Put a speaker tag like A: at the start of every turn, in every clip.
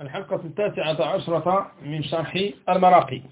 A: الحلقة 19 من شرح المراقي.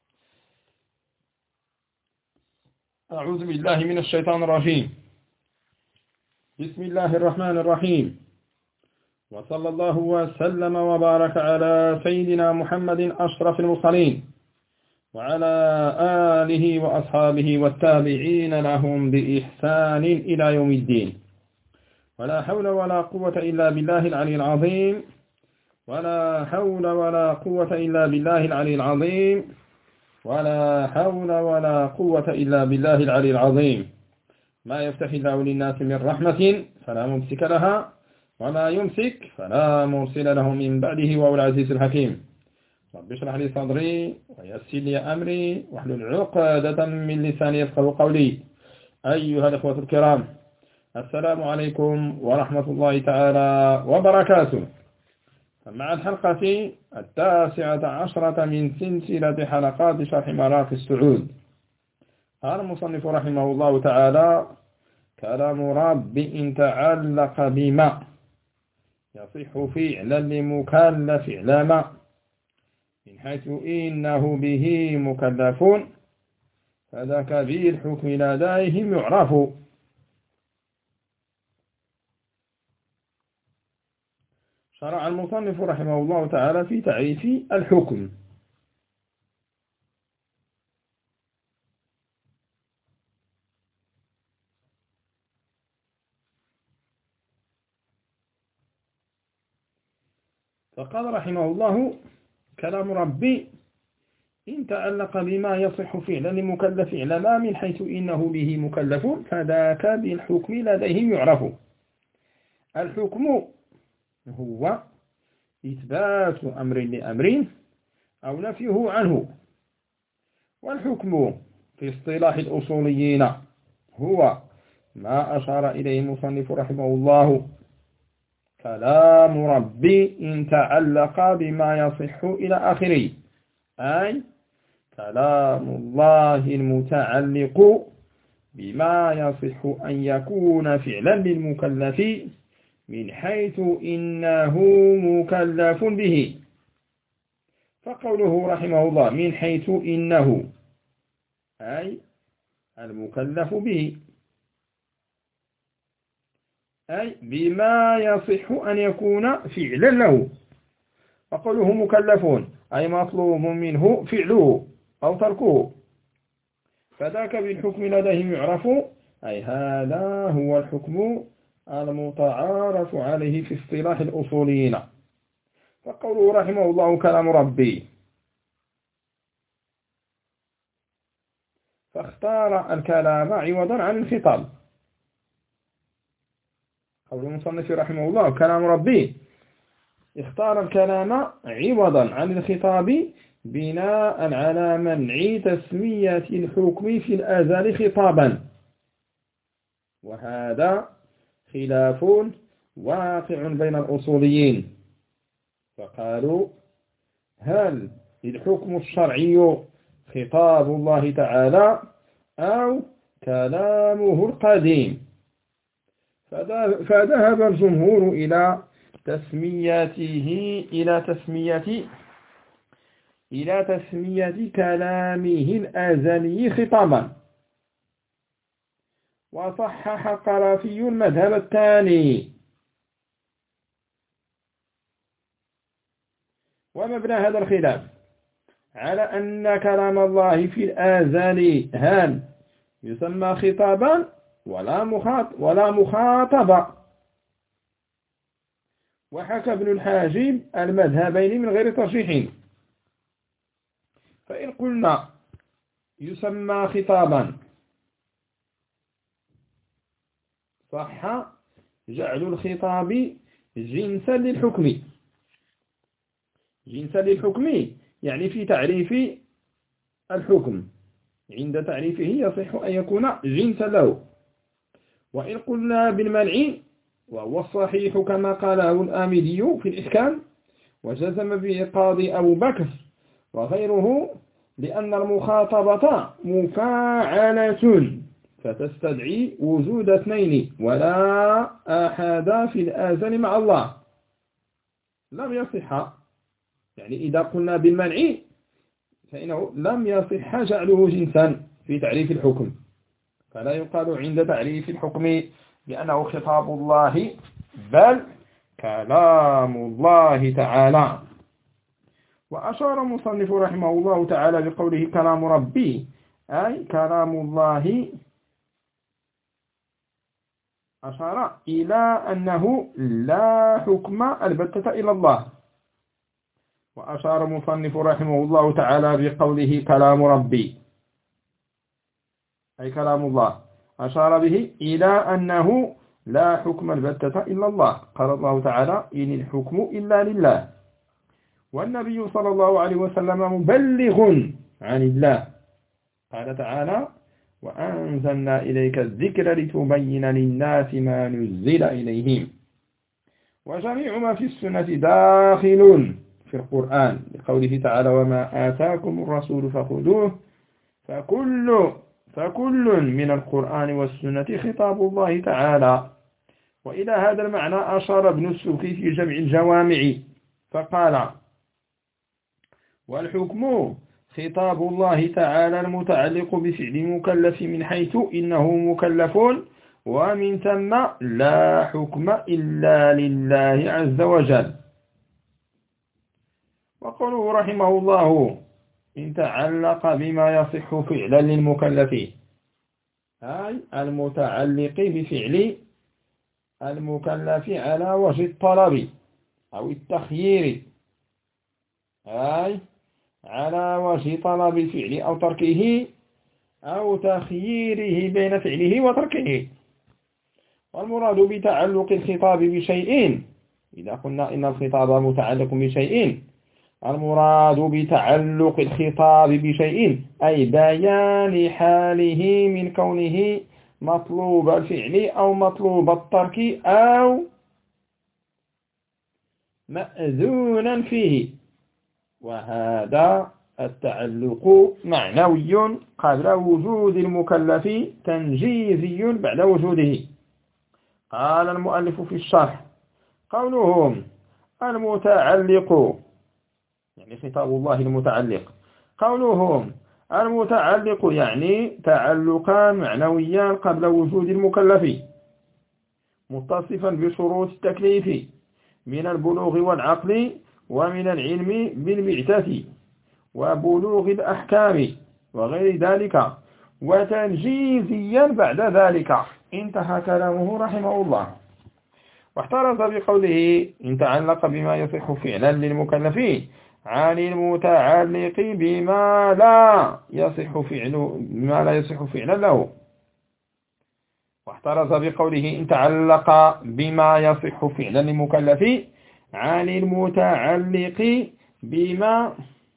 A: أعوذ بالله من الشيطان الرجيم. بسم الله الرحمن الرحيم، وصلى الله وسلم وبارك على سيدنا محمد أشرف المرسلين وعلى آله وأصحابه والتابعين لهم بإحسان إلى يوم الدين. ولا حول ولا قوة إلا بالله العلي العظيم، ولا حول ولا قوة إلا بالله العلي العظيم، ولا حول ولا قوة إلا بالله العلي العظيم. ما يفتح الله للناس من رحمة فلا ممسك لها، وما يمسك فلا مرسل له من بعده، وهو العزيز الحكيم. رب اشرح لي صدري ويسر لي أمري واحلل عقدة من لساني يفقهوا قولي. أيها الأخوة الكرام، السلام عليكم ورحمة الله تعالى وبركاته. مع الحلقة 19 من سلسلة حلقات شرح مراقي السعود. قال المصنف رحمه الله تعالى: كلام رب إن تعلق بما يصح فعلا لمكلف علما، من حيث إنه به مكلف فذاك بالحكم لديهم يعرف. شرع المصنف رحمه الله تعالى في تعريف الحكم. فقال رحمه الله: كلام ربي إن تعلق بما يصح فعلا لمكلف علما، من حيث إنه به مكلف فذاك بالحكم لديهم يعرف. الحكم هو إثبات أمر لأمر أو نفيه عنه. والحكم في اصطلاح الأصوليين هو ما أشار إليه المصنف رحمه الله: كلام ربي إن تعلق بما يصح إلى آخره، أي كلام الله المتعلق بما يصح أن يكون فعلا للمكلف، من حيث إنه مكلف به. فقوله رحمه الله من حيث إنه، أي المكلف به، أي بما يصح أن يكون فعلا له. فقوله مكلفون أي مطلوب منه فعله أو تركه، فذاك بالحكم لديهم يعرف، أي هذا هو الحكم المتعارف عليه في اصطلاح الأصوليين. فقوله رحمه الله كلام ربي، فاختار الكلام عوضا عن الخطاب. قول المصنف رحمه الله كلام ربي، اختار الكلام عوضا عن الخطاب بناء على منع تسمية الحكم في الأزل خطابا، وهذا خلاف واقع بين الأصوليين. فقالوا: هل الحكم الشرعي خطاب الله تعالى أو كلامه القديم؟ فذهب الجمهور إلى تسمية كلامه الأزلي خطابا. وصحح القرافي المذهب الثاني. ومبنى هذا الخلاف على أن كلام الله في الأزل هل يسمى خطابا ولا مخاطبة. وحكى ابن الحاجب المذهبين من غير ترجيح. فإن قلنا يسمى خطابا صح جعل الخطاب جنسا للحكم، يعني في تعريف الحكم عند تعريفه يصح أن يكون جنسا له. وإن قلنا بالمنع، وهو الصحيح كما قاله الآمدي في الإحكام وجزم به القاضي أبو بكر وغيره، لأن المخاطبة مفاعلة فتستدعي وجود اثنين ولا أحد في الأزل مع الله، لم يصح يعني إذا قلنا بالمنع فإنه لم يصح جعله جنسا في تعريف الحكم، فلا يقال عند تعريف الحكم بأنه خطاب الله بل كلام الله تعالى. وأشار المصنف رحمه الله تعالى بقوله كلام ربي أي كلام الله، أشار إلى أنه لا حكم البتة إلى الله. وأشار المصنف رحمه الله تعالى بقوله كلام ربي أي كلام الله، أشار به إلى أنه لا حكم البتة إلا الله. قال الله تعالى إن الحكم إلا لله، والنبي صلى الله عليه وسلم مبلغ عن الله. قال تعالى وأنزلنا إليك الذكر لتبين للناس ما نزل إليهم. وجميع ما في السنة داخل في القرآن لقوله تعالى وما آتاكم الرسول فخذوه، فكل من القرآن والسنة خطاب الله تعالى. وإلى هذا المعنى أشار ابن السبكي في جمع الجوامع فقال والحكم خطاب الله تعالى المتعلق بفعل مكلف من حيث إنه مكلف، ومن ثم لا حكم إلا لله عز وجل. وقوله رحمه الله إن تعلق بما يصح فعلا للمكلفين أي المتعلق بفعل المكلف على وجه الطلب أو التخيير، أي على وجه طلب الفعل أو تركه أو تخييره بين فعله وتركه. والمراد بتعلق الخطاب بشيء، إذا قلنا إن الخطاب متعلق بشيء، المراد بتعلق الخطاب بشيء أي بيان حاله من كونه مطلوب الفعل أو مطلوب الترك أو مأذونا فيه. وهذا التعلق معنوي قبل وجود المكلف، تنجيزي بعد وجوده. قال المؤلف في الشرح قولهم المتعلق يعني خطاب الله المتعلق، قولهم المتعلق يعني تعلقا معنويا قبل وجود المكلف متصفا بشروط التكليف من البلوغ والعقل ومن العلم بالبعثة وبلوغ الأحكام وغير ذلك، وتنجيزيا بعد ذلك. انتهى كلامه رحمه الله. واحترز بقوله إن تعلق بما يصح فعلا للمكلفين عن المتعلق بما لا يصح فعلا له. واحترز بقوله إن تعلق بما يصح فعلا للمكلف عن المتعلق بما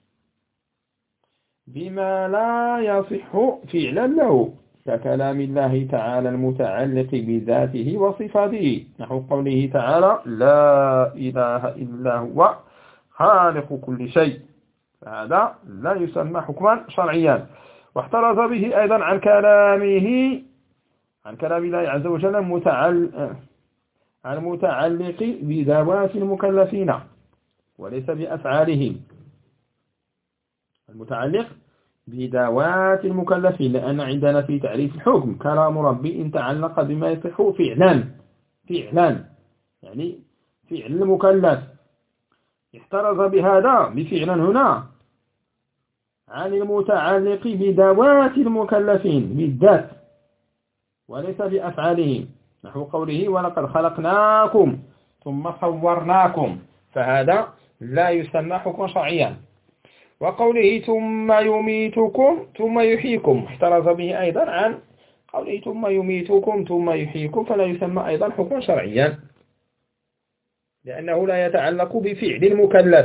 A: لا يصح فعلا له، ككلام الله تعالى المتعلق بذاته وصفاته، نحو قوله تعالى لا إله إلا هو خالق كل شيء، فهذا لا يسمى حكما شرعيا. واحترز به أيضا عن كلام الله عز وجل المتعلق بذوات المكلفين وليس بأفعالهم، المتعلق بذوات المكلفين، لأن عندنا في تعريف الحكم كلام ربي إن تعلق بما يصح فعلا يعني فعل المكلف. احترز بهذا بفعلا هنا عن المتعلق بذوات المكلفين بالذات وليس بأفعالهم، نحو قوله ولقد خلقناكم ثم صورناكم، فهذا لا يسمى حكما شرعيا. وقوله ثم يميتكم ثم يحييكم احترز به أيضا عن قوله ثم يميتكم ثم يحييكم، فلا يسمى أيضا حكما شرعيا لأنه لا يتعلق بفعل المكلف.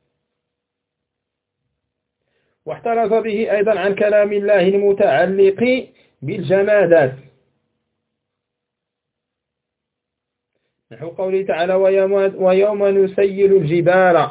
A: واحترز به أيضا عن كلام الله المتعلق بالجمادات، نحو قوله تعالى ويوم نسير الجبال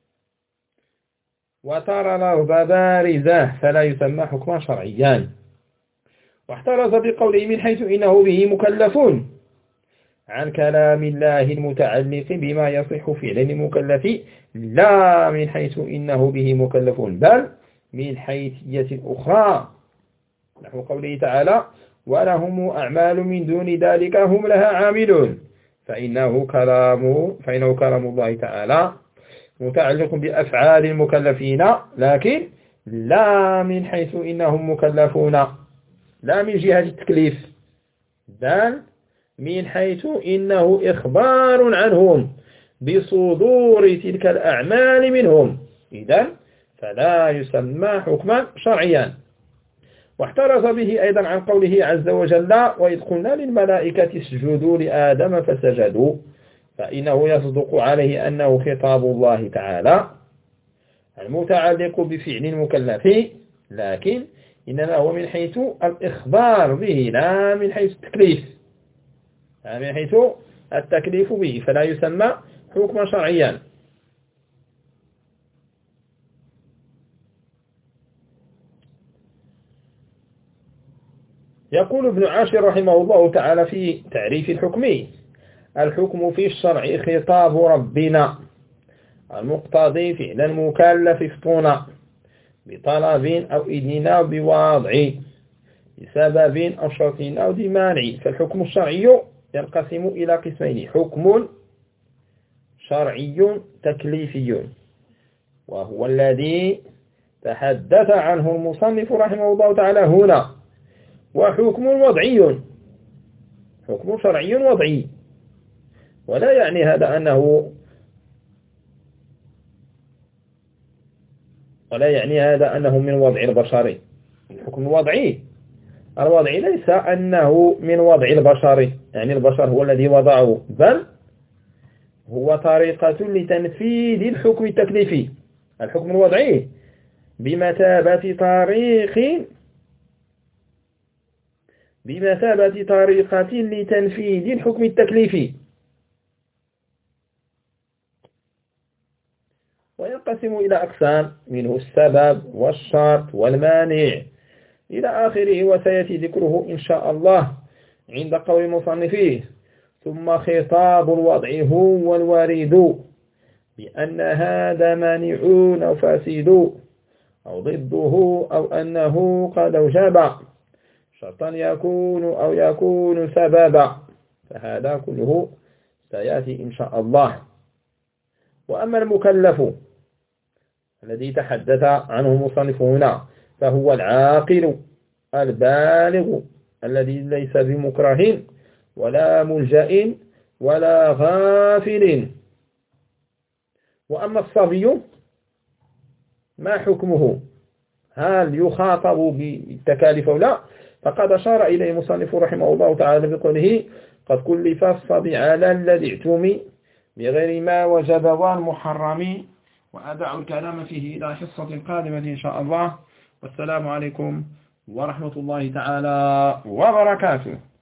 A: وترى الأرض بارزة، فلا يسمى حكما شرعيا. واحترز بقوله من حيث إنه به مكلفون عن كلام الله المتعلق بما يصح فعل المكلف لا من حيث إنه به مكلف بل من حيثية أخرى، نحو قوله تعالى ولهم أعمال من دون ذلك هم لها عاملون، فإنه كلام الله تعالى متعلق بأفعال المكلفين لكن لا من حيث إنهم مكلفون، لا من جهة التكليف بل من حيث إنه إخبار عنهم بصدور تلك الأعمال منهم، إذن فلا يسمى حكما شرعيا. واحترز به أيضا عن قوله عز وجل وإذ قلنا للملائكة اسجدوا لآدم فسجدوا، فإنه يصدق عليه أنه خطاب الله تعالى المتعلق بفعل المكلف، لكن إنما هو من حيث الإخبار به لا من حيث التكليف، لا من حيث التكليف به، فلا يسمى حكما شرعيا. يقول ابن عاشر رحمه الله تعالى في تعريف الحكم: الحكم في الشرع خطاب ربنا المقتضي فعل المكلف فطونا بطلب أو إذن أو بوضع بسبب أو شرط أو بمانع. فالحكم الشرعي ينقسم إلى قسمين: حكم شرعي تكليفي وهو الذي تحدث عنه المصنف رحمه الله تعالى هنا، وحكم وضعي، حكم شرعي وضعي، ولا يعني هذا أنه من وضع البشر. الحكم الوضعي ليس أنه من وضع البشر، يعني البشر هو الذي وضعه، بل هو طريقة لتنفيذ الحكم التكليفي. الحكم الوضعي بمثابة طريقة لتنفيذ الحكم التكليفي، وينقسم إلى أقسام منه السبب والشرط والمانع إلى آخره، وسيأتي ذكره إن شاء الله عند قول المصنفين. ثم خطاب الوضع هو الوارد بأن هذا مانع أو فاسد أو ضده أو أنه قد أوجب شرطا يكون أو يكون سببا، فهذا كله سيأتي إن شاء الله. وأما المكلف الذي تحدث عنه المصنف هنا فهو العاقل البالغ الذي ليس بمكره ولا ملجأ ولا غافل. وأما الصبي ما حكمه؟ هل يخاطب بالتكاليف أو لا؟ فقد أشار إليه المصنف رحمه الله تعالى بقوله قد كلف الصبي على الذي اعتمي بغير ما وجب والمحرم. وأدع الكلام فيه إلى حصة قادمة إن شاء الله، والسلام عليكم ورحمة الله تعالى وبركاته.